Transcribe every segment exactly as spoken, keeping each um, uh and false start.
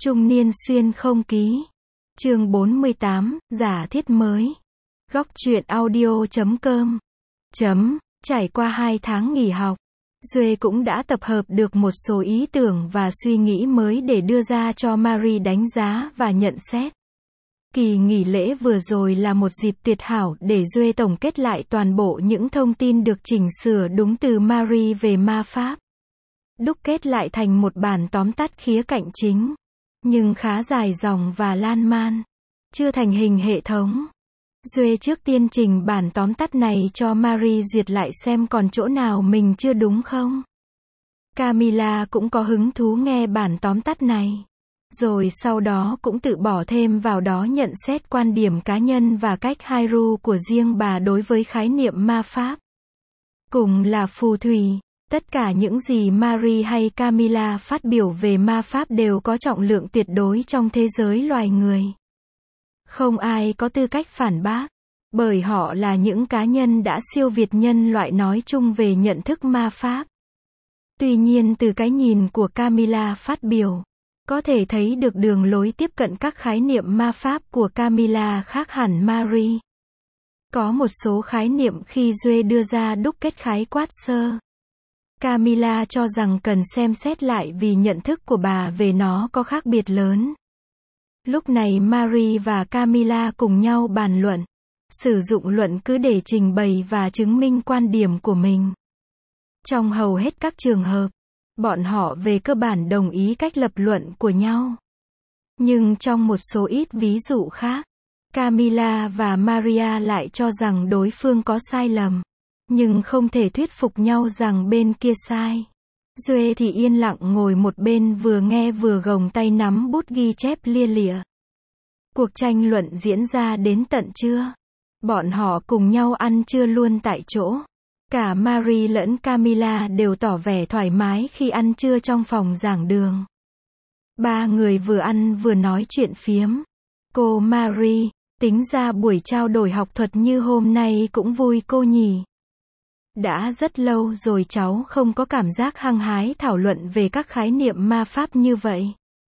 Trung niên xuyên không ký. Chương bốn mươi tám, giả thiết mới. Góc truyện audio chấm com. Chấm, trải qua hai tháng nghỉ học, Duệ cũng đã tập hợp được một số ý tưởng và suy nghĩ mới để đưa ra cho Marie đánh giá và nhận xét. Kỳ nghỉ lễ vừa rồi là một dịp tuyệt hảo để Duệ tổng kết lại toàn bộ những thông tin được chỉnh sửa đúng từ Marie về ma pháp. Đúc kết lại thành một bản tóm tắt khía cạnh chính, nhưng khá dài dòng và lan man, chưa thành hình hệ thống. Duệ trước tiên trình bản tóm tắt này cho Marie duyệt lại xem còn chỗ nào mình chưa đúng không. Camilla cũng có hứng thú nghe bản tóm tắt này, rồi sau đó cũng tự bỏ thêm vào đó nhận xét quan điểm cá nhân và cách Hairu của riêng bà đối với khái niệm ma pháp. Cùng là phù thủy, tất cả những gì Marie hay Camilla phát biểu về ma pháp đều có trọng lượng tuyệt đối trong thế giới loài người. Không ai có tư cách phản bác, bởi họ là những cá nhân đã siêu việt nhân loại nói chung về nhận thức ma pháp. Tuy nhiên từ cái nhìn của Camilla phát biểu, có thể thấy được đường lối tiếp cận các khái niệm ma pháp của Camilla khác hẳn Marie. Có một số khái niệm khi Duệ đưa ra đúc kết khái quát sơ, Camilla cho rằng cần xem xét lại vì nhận thức của bà về nó có khác biệt lớn. Lúc này Marie và Camilla cùng nhau bàn luận, sử dụng luận cứ để trình bày và chứng minh quan điểm của mình. Trong hầu hết các trường hợp, bọn họ về cơ bản đồng ý cách lập luận của nhau. Nhưng trong một số ít ví dụ khác, Camilla và Maria lại cho rằng đối phương có sai lầm, nhưng không thể thuyết phục nhau rằng bên kia sai. Duệ thì yên lặng ngồi một bên vừa nghe vừa gồng tay nắm bút ghi chép lia lịa. Cuộc tranh luận diễn ra đến tận trưa. Bọn họ cùng nhau ăn trưa luôn tại chỗ. Cả Marie lẫn Camilla đều tỏ vẻ thoải mái khi ăn trưa trong phòng giảng đường. Ba người vừa ăn vừa nói chuyện phiếm. Cô Marie, tính ra buổi trao đổi học thuật như hôm nay cũng vui cô nhỉ. Đã rất lâu rồi cháu không có cảm giác hăng hái thảo luận về các khái niệm ma pháp như vậy.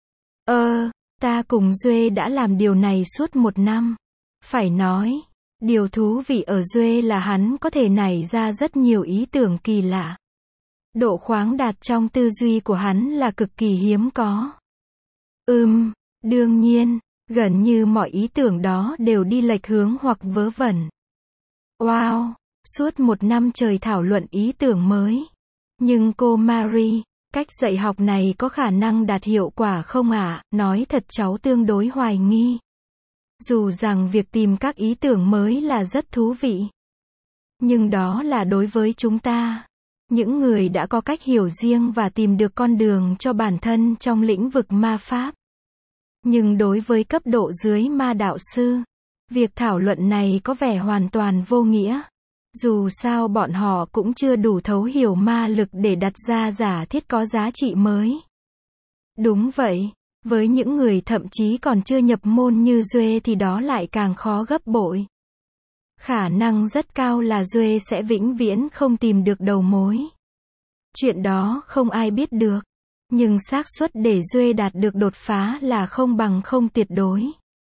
Ơ, ta cùng Duệ đã làm điều này suốt một năm. Phải nói, điều thú vị ở Duệ là hắn có thể nảy ra rất nhiều ý tưởng kỳ lạ. Độ khoáng đạt trong tư duy của hắn là cực kỳ hiếm có. Ừm, đương nhiên, gần như mọi ý tưởng đó đều đi lệch hướng hoặc vớ vẩn. Wow! Suốt một năm trời thảo luận ý tưởng mới. Nhưng cô Marie, cách dạy học này có khả năng đạt hiệu quả không ạ? À? Nói thật cháu tương đối hoài nghi. Dù rằng việc tìm các ý tưởng mới là rất thú vị. Nhưng đó là đối với chúng ta, những người đã có cách hiểu riêng và tìm được con đường cho bản thân trong lĩnh vực ma pháp. Nhưng đối với cấp độ dưới ma đạo sư, việc thảo luận này có vẻ hoàn toàn vô nghĩa. Dù sao bọn họ cũng chưa đủ thấu hiểu ma lực để đặt ra giả thiết có giá trị mới. Đúng vậy, với những người thậm chí còn chưa nhập môn như Duệ thì đó lại càng khó gấp bội. Khả năng rất cao là Duệ sẽ vĩnh viễn không tìm được đầu mối. Chuyện đó không ai biết được, nhưng xác suất để Duệ đạt được đột phá là không bằng không tuyệt đối.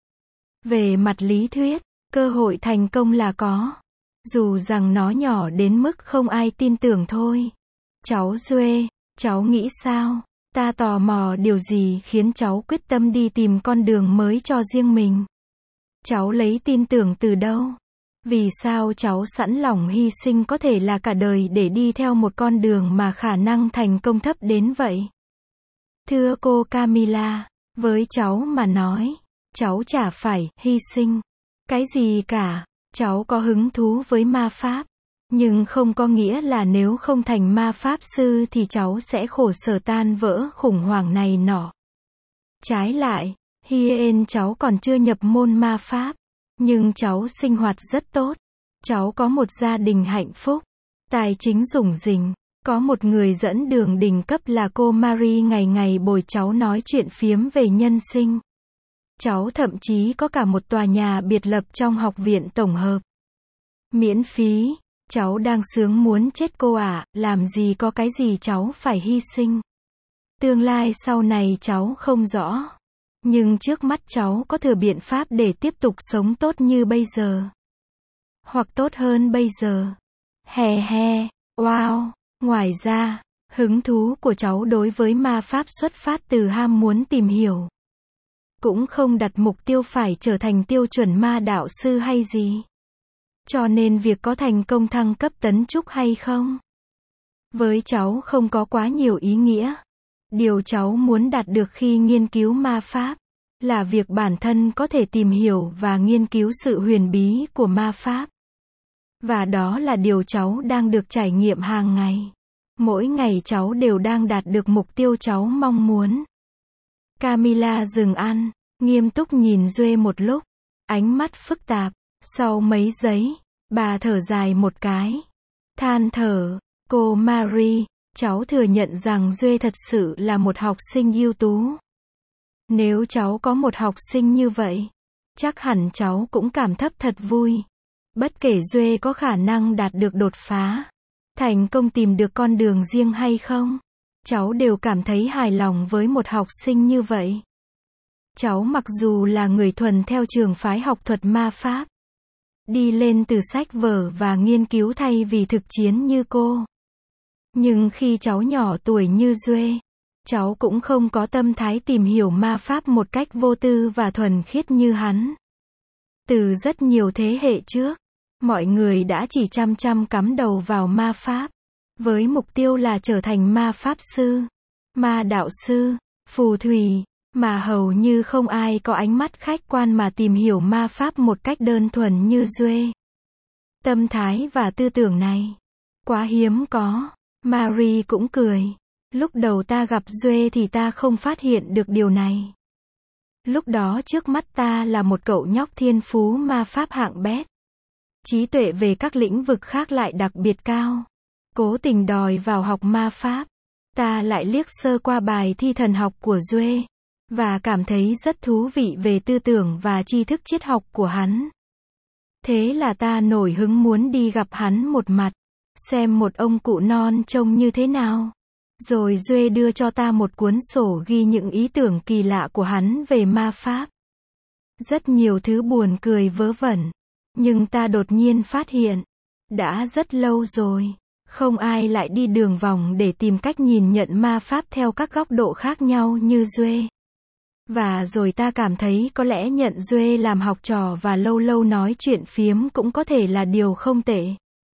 Về mặt lý thuyết, cơ hội thành công là có. Dù rằng nó nhỏ đến mức không ai tin tưởng thôi. Cháu Duệ, cháu nghĩ sao? Ta tò mò điều gì khiến cháu quyết tâm đi tìm con đường mới cho riêng mình? Cháu lấy tin tưởng từ đâu? Vì sao cháu sẵn lòng hy sinh có thể là cả đời để đi theo một con đường mà khả năng thành công thấp đến vậy? Thưa cô Camilla, với cháu mà nói, cháu chả phải hy sinh cái gì cả. Cháu có hứng thú với ma pháp, nhưng không có nghĩa là nếu không thành ma pháp sư thì cháu sẽ khổ sở tan vỡ khủng hoảng này nọ. Trái lại, Hien cháu còn chưa nhập môn ma pháp, nhưng cháu sinh hoạt rất tốt. Cháu có một gia đình hạnh phúc, tài chính rủng rỉnh, có một người dẫn đường đỉnh cấp là cô Marie ngày ngày bồi cháu nói chuyện phiếm về nhân sinh. Cháu thậm chí có cả một tòa nhà biệt lập trong học viện tổng hợp. Miễn phí, cháu đang sướng muốn chết cô ạ, à, làm gì có cái gì cháu phải hy sinh. Tương lai sau này cháu không rõ, Nhưng trước mắt cháu có thừa biện pháp để tiếp tục sống tốt như bây giờ. Hoặc tốt hơn bây giờ. Hè he, wow. Ngoài ra, hứng thú của cháu đối với ma pháp xuất phát từ ham muốn tìm hiểu. Cũng không đặt mục tiêu phải trở thành tiêu chuẩn ma đạo sư hay gì. Cho nên việc có thành công thăng cấp tấn trúc hay không, với cháu không có quá nhiều ý nghĩa. Điều cháu muốn đạt được khi nghiên cứu ma pháp, là việc bản thân có thể tìm hiểu và nghiên cứu sự huyền bí của ma pháp. Và đó là điều cháu đang được trải nghiệm hàng ngày. Mỗi ngày cháu đều đang đạt được mục tiêu cháu mong muốn. Camilla dừng ăn, nghiêm túc nhìn Duê một lúc, ánh mắt phức tạp. Sau mấy giây, bà thở dài một cái, than thở, cô Marie, cháu thừa nhận rằng Duê thật sự là một học sinh ưu tú. Nếu cháu có một học sinh như vậy, chắc hẳn cháu cũng cảm thấp thật vui. Bất kể Duê có khả năng đạt được đột phá, thành công tìm được con đường riêng hay không, cháu đều cảm thấy hài lòng với một học sinh như vậy. Cháu mặc dù là người thuần theo trường phái học thuật ma pháp, đi lên từ sách vở và nghiên cứu thay vì thực chiến như cô. Nhưng khi cháu nhỏ tuổi như Duê, cháu cũng không có tâm thái tìm hiểu ma pháp một cách vô tư và thuần khiết như hắn. Từ rất nhiều thế hệ trước, mọi người đã chỉ chăm chăm cắm đầu vào ma pháp, với mục tiêu là trở thành ma pháp sư, ma đạo sư, phù thủy, mà hầu như không ai có ánh mắt khách quan mà tìm hiểu ma pháp một cách đơn thuần như Duê. Tâm thái và tư tưởng này, quá hiếm có. Marie cũng cười. Lúc đầu ta gặp Duê thì ta không phát hiện được điều này. Lúc đó trước mắt ta là một cậu nhóc thiên phú ma pháp hạng bét. Trí tuệ về các lĩnh vực khác lại đặc biệt cao. Cố tình đòi vào học ma pháp. Ta lại liếc sơ qua bài thi thần học của Duê, và cảm thấy rất thú vị về tư tưởng và tri thức triết học của hắn. Thế là ta nổi hứng muốn đi gặp hắn một mặt, xem một ông cụ non trông như thế nào. Rồi Duê đưa cho ta một cuốn sổ ghi những ý tưởng kỳ lạ của hắn về ma pháp. Rất nhiều thứ buồn cười vớ vẩn. Nhưng ta đột nhiên phát hiện, đã rất lâu rồi, không ai lại đi đường vòng để tìm cách nhìn nhận ma pháp theo các góc độ khác nhau như Duê. Và rồi ta cảm thấy có lẽ nhận Duê làm học trò và lâu lâu nói chuyện phiếm cũng có thể là điều không tệ.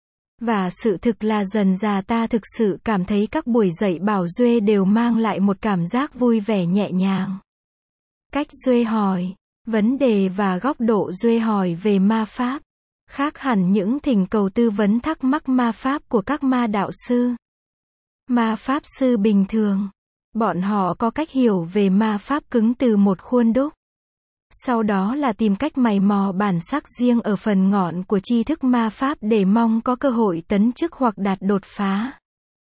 Và sự thực là dần dà ta thực sự cảm thấy các buổi dạy bảo Duê đều mang lại một cảm giác vui vẻ nhẹ nhàng. Cách Duê hỏi, vấn đề và góc độ Duê hỏi về ma pháp, khác hẳn những thỉnh cầu tư vấn thắc mắc ma pháp của các ma đạo sư. Ma pháp sư bình thường, bọn họ có cách hiểu về ma pháp cứng từ một khuôn đúc. Sau đó là tìm cách mày mò bản sắc riêng ở phần ngọn của tri thức ma pháp để mong có cơ hội tấn chức hoặc đạt đột phá.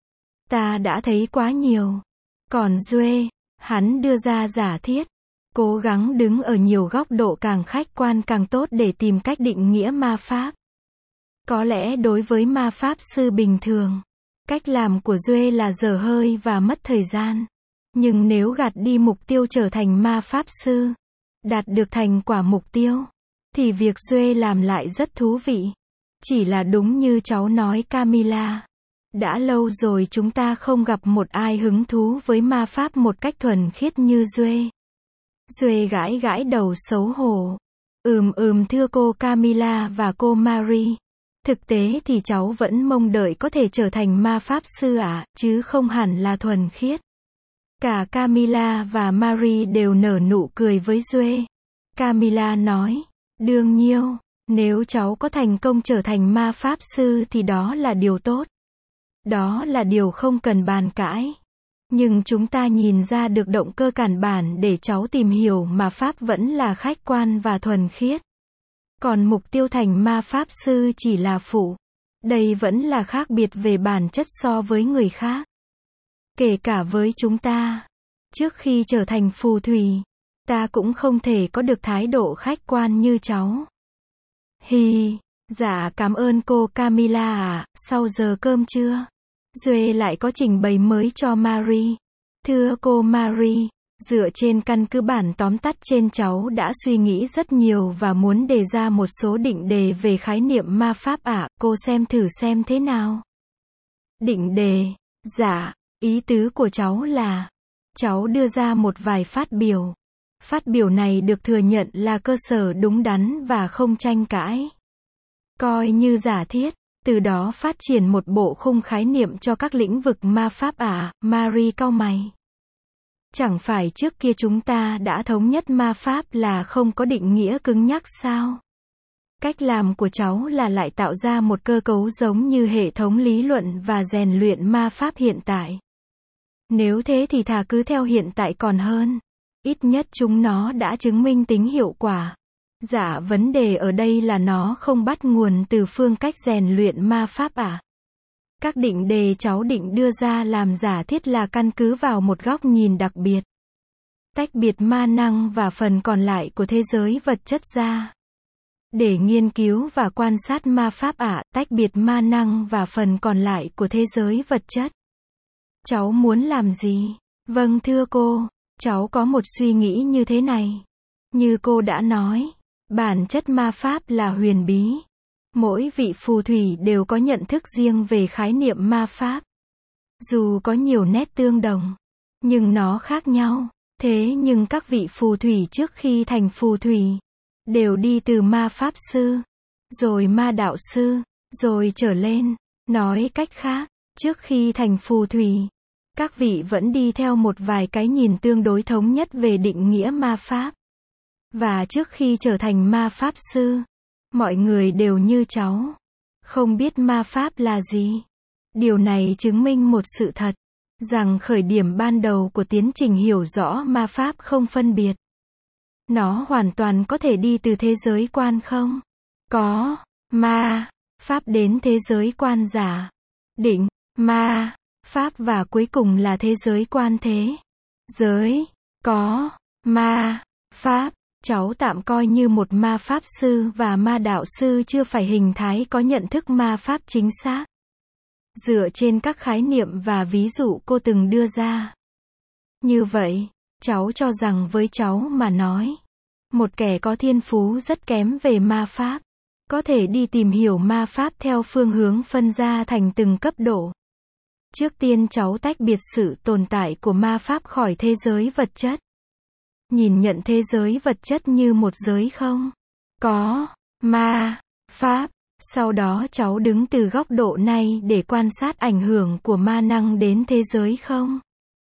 Ta đã thấy quá nhiều. Còn Duê, hắn đưa ra giả thiết, cố gắng đứng ở nhiều góc độ càng khách quan càng tốt để tìm cách định nghĩa ma pháp. Có lẽ đối với ma pháp sư bình thường, cách làm của Duê là dở hơi và mất thời gian. Nhưng nếu gạt đi mục tiêu trở thành ma pháp sư, đạt được thành quả mục tiêu, thì việc Duê làm lại rất thú vị. Chỉ là đúng như cháu nói Camilla. Đã lâu rồi chúng ta không gặp một ai hứng thú với ma pháp một cách thuần khiết như Duê. Duê gãi gãi đầu xấu hổ. Ừm ừm thưa cô Camilla và cô Marie. Thực tế thì cháu vẫn mong đợi có thể trở thành ma pháp sư ạ, à, chứ không hẳn là thuần khiết. Cả Camilla và Marie đều nở nụ cười với Duê. Camilla nói, đương nhiên, nếu cháu có thành công trở thành ma pháp sư thì đó là điều tốt. Đó là điều không cần bàn cãi. Nhưng chúng ta nhìn ra được động cơ cản bản để cháu tìm hiểu ma pháp vẫn là khách quan và thuần khiết. Còn mục tiêu thành ma pháp sư chỉ là phụ. Đây vẫn là khác biệt về bản chất so với người khác. Kể cả với chúng ta. Trước khi trở thành phù thủy, ta cũng không thể có được thái độ khách quan như cháu. Hi, dạ cảm ơn cô Camilla ạ, à, sau giờ cơm trưa, Duê lại có trình bày mới cho Marie. Thưa cô Marie, Dựa trên căn cứ bản tóm tắt trên, cháu đã suy nghĩ rất nhiều và muốn đề ra một số định đề về khái niệm ma pháp ạ, cô xem thử xem thế nào. Định đề. Dạ, ý tứ của cháu là, cháu đưa ra một vài phát biểu. Phát biểu này được thừa nhận là cơ sở đúng đắn và không tranh cãi. Coi như giả thiết, từ đó phát triển một bộ khung khái niệm cho các lĩnh vực ma pháp ạ, Marie cau mày. Chẳng phải trước kia chúng ta đã thống nhất ma pháp là không có định nghĩa cứng nhắc sao? Cách làm của cháu là lại tạo ra một cơ cấu giống như hệ thống lý luận và rèn luyện ma pháp hiện tại. Nếu thế thì thà cứ theo hiện tại còn hơn. Ít nhất chúng nó đã chứng minh tính hiệu quả. Dạ, vấn đề ở đây là nó không bắt nguồn từ phương cách rèn luyện ma pháp à? Các định đề cháu định đưa ra làm giả thiết là căn cứ vào một góc nhìn đặc biệt. Tách biệt ma năng và phần còn lại của thế giới vật chất ra. Để nghiên cứu và quan sát ma pháp ạ, tách biệt ma năng và phần còn lại của thế giới vật chất. Cháu muốn làm gì? Vâng thưa cô, cháu có một suy nghĩ như thế này. Như cô đã nói, bản chất ma pháp là huyền bí. Mỗi vị phù thủy đều có nhận thức riêng về khái niệm ma pháp. Dù có nhiều nét tương đồng, nhưng nó khác nhau. Thế nhưng các vị phù thủy trước khi thành phù thủy, đều đi từ ma pháp sư, rồi ma đạo sư, rồi trở lên. Nói cách khác, trước khi thành phù thủy, các vị vẫn đi theo một vài cái nhìn tương đối thống nhất về định nghĩa ma pháp. Và trước khi trở thành ma pháp sư, mọi người đều như cháu, không biết ma pháp là gì. Điều này chứng minh một sự thật, rằng khởi điểm ban đầu của tiến trình hiểu rõ ma pháp không phân biệt. Nó hoàn toàn có thể đi từ thế giới quan không? Có, ma, pháp đến thế giới quan giả, định, ma, pháp và cuối cùng là thế giới quan thế. Giới, có, ma, pháp. Cháu tạm coi như một ma pháp sư và ma đạo sư chưa phải hình thái có nhận thức ma pháp chính xác. Dựa trên các khái niệm và ví dụ cô từng đưa ra. Như vậy, cháu cho rằng với cháu mà nói, một kẻ có thiên phú rất kém về ma pháp, có thể đi tìm hiểu ma pháp theo phương hướng phân ra thành từng cấp độ. Trước tiên cháu tách biệt sự tồn tại của ma pháp khỏi thế giới vật chất. Nhìn nhận thế giới vật chất như một giới không? Có, ma, pháp. Sau đó cháu đứng từ góc độ này để quan sát ảnh hưởng của ma năng đến thế giới không?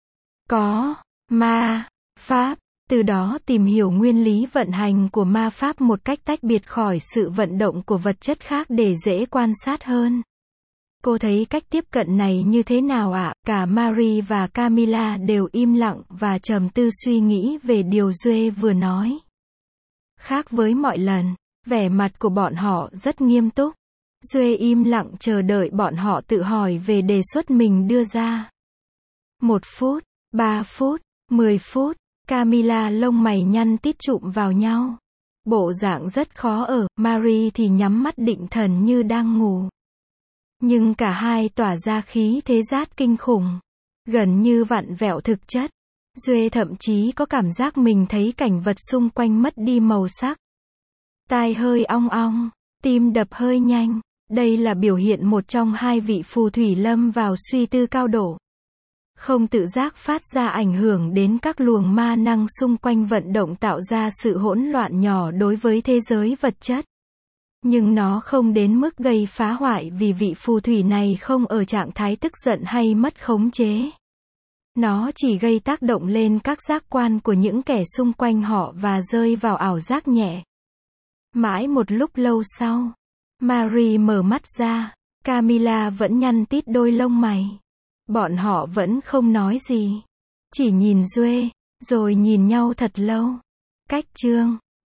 Có, ma, pháp. Từ đó tìm hiểu nguyên lý vận hành của ma pháp một cách tách biệt khỏi sự vận động của vật chất khác để dễ quan sát hơn. Cô thấy cách tiếp cận này như thế nào ạ? Cả Marie và Camilla đều im lặng và trầm tư suy nghĩ về điều Duệ vừa nói. Khác với mọi lần, vẻ mặt của bọn họ rất nghiêm túc. Duệ im lặng chờ đợi bọn họ tự hỏi về đề xuất mình đưa ra. Một phút, ba phút, mười phút, Camilla lông mày nhăn tít chụm vào nhau. Bộ dạng rất khó ở, Marie thì nhắm mắt định thần như đang ngủ. Nhưng cả hai tỏa ra khí thế rát kinh khủng, gần như vặn vẹo thực chất. Duệ thậm chí có cảm giác mình thấy cảnh vật xung quanh mất đi màu sắc. Tai hơi ong ong, tim đập hơi nhanh. Đây là biểu hiện một trong hai vị phù thủy lâm vào suy tư cao độ. Không tự giác phát ra ảnh hưởng đến các luồng ma năng xung quanh vận động tạo ra sự hỗn loạn nhỏ đối với thế giới vật chất. Nhưng nó không đến mức gây phá hoại vì vị phù thủy này không ở trạng thái tức giận hay mất khống chế. Nó chỉ gây tác động lên các giác quan của những kẻ xung quanh họ và rơi vào ảo giác nhẹ. Mãi một lúc lâu sau, Marie mở mắt ra, Camilla vẫn nhăn tít đôi lông mày. Bọn họ vẫn không nói gì, chỉ nhìn Duệ, rồi nhìn nhau thật lâu. Cách chương